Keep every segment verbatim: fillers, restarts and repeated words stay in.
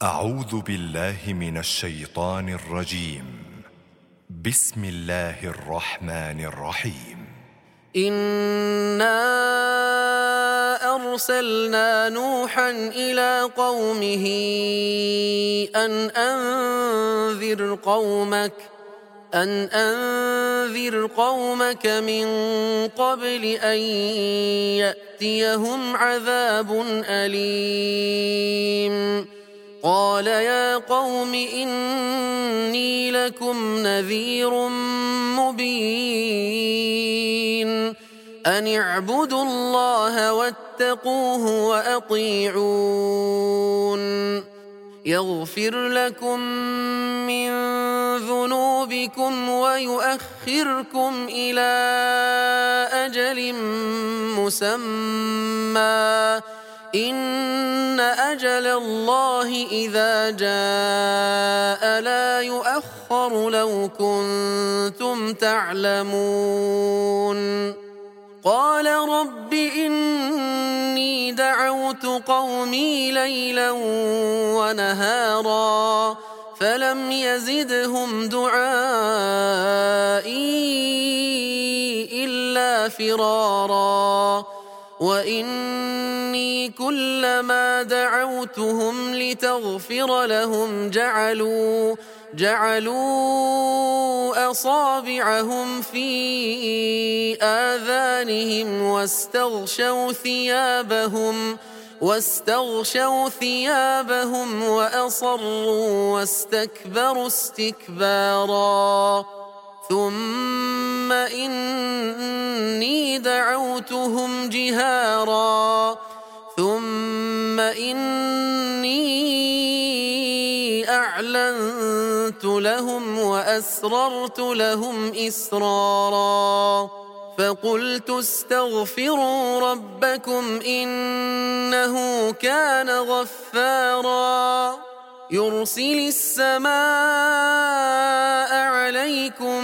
أعوذ بالله من الشيطان الرجيم. بسم الله الرحمن الرحيم. إنا أرسلنا نوحا إلى قومه أن أنذر قومك أن أنذر قومك من قبل أن يأتيهم عذاب أليم. قال يا قوم إني لكم نذير مبين أن اعبدوا الله واتقوه وأطيعون يغفر لكم من ذنوبكم ويؤخركم إلى أجل مسمى إن أجل الله إذا جاء لا يؤخر لو كنتم تعلمون. قال رب إني دعوت قومي ليلا ونهارا فلم يزدهم دعائي إلا فرارا وإني كلما دعوتهم لتغفر لهم جعلوا جعلوا أصابعهم في آذانهم واستغشوا ثيابهم واستغشوا ثيابهم وأصروا واستكبروا استكبارا ثم إني دعوتهم جهارا ثم إني أعلنت لهم وأسررت لهم إسرارا فقلت استغفروا ربكم إنه كان غفارا يرسل السماء عليكم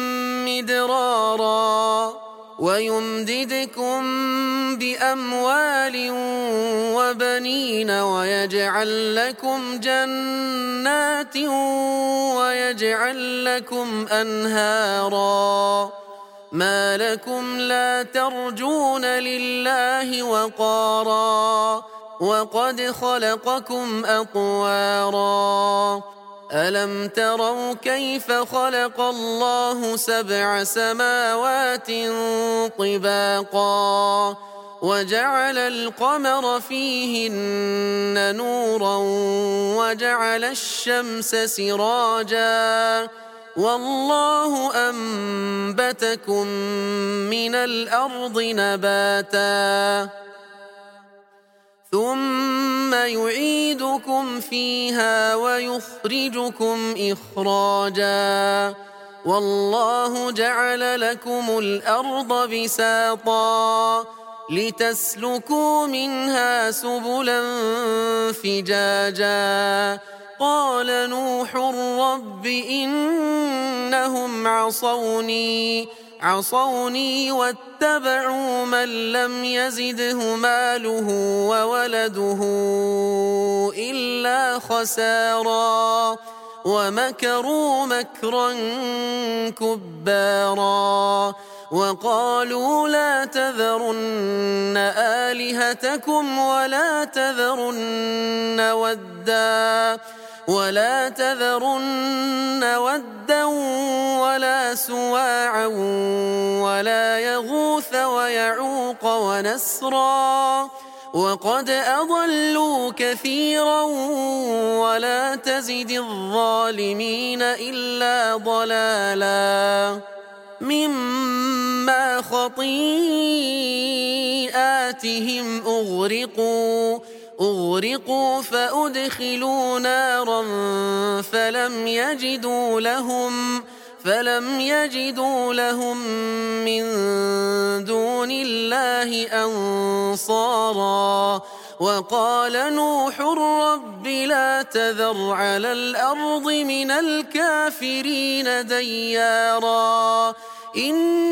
مدرارا ويمددكم بأموال وبنين ويجعل لكم جنات ويجعل لكم أنهارا ما لكم لا ترجون لله وقارا وقد خلقكم أطوارا ألم تروا كيف خلق الله سبع سماوات طباقا وجعل القمر فيهن نورا وجعل الشمس سراجا والله أنبتكم من الأرض نباتا ثم يعيدكم فيها ويخرجكم إخراجا والله جعل لكم الأرض بساطا لتسلكوا منها سبلا فجاجا قال نوح رب إنهم عصوني عصوني واتبعوا من لم يزده ماله وولده إلا خسارا ومكروا مكرا كبارا وقالوا لا تذرن آلهتكم ولا تذرن ودا ولا تذرن ودا ولا سواعا ولا يغوث ويعوق ونسرا وقد أضلوا كثيرا ولا تزد الظالمين إلا ضلالا مما خطيئاتهم أغرقوا أغرقوا فأدخلوا نارا فلم يجدوا لهم فلم يجدوا لهم من دون الله أنصارا وقال نوح رب لا تذر على الأرض من الكافرين ديارا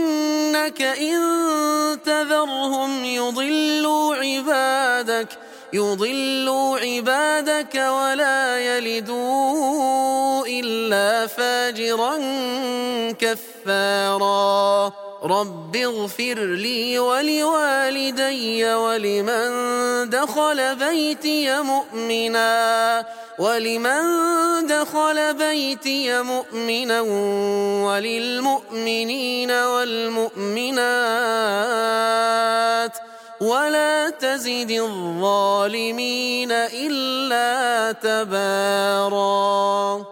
إنك إن تذرهم يضلوا عبادك يضلوا عبادك ولا يلدوا إلا فاجرا كفارا رب اغفر لي ولوالدي ولمن دخل بيتي مؤمنا ولمن دخل بيتي مؤمنا وللمؤمنين والمؤمنات ولا تزد الظالمين إلا تباراً.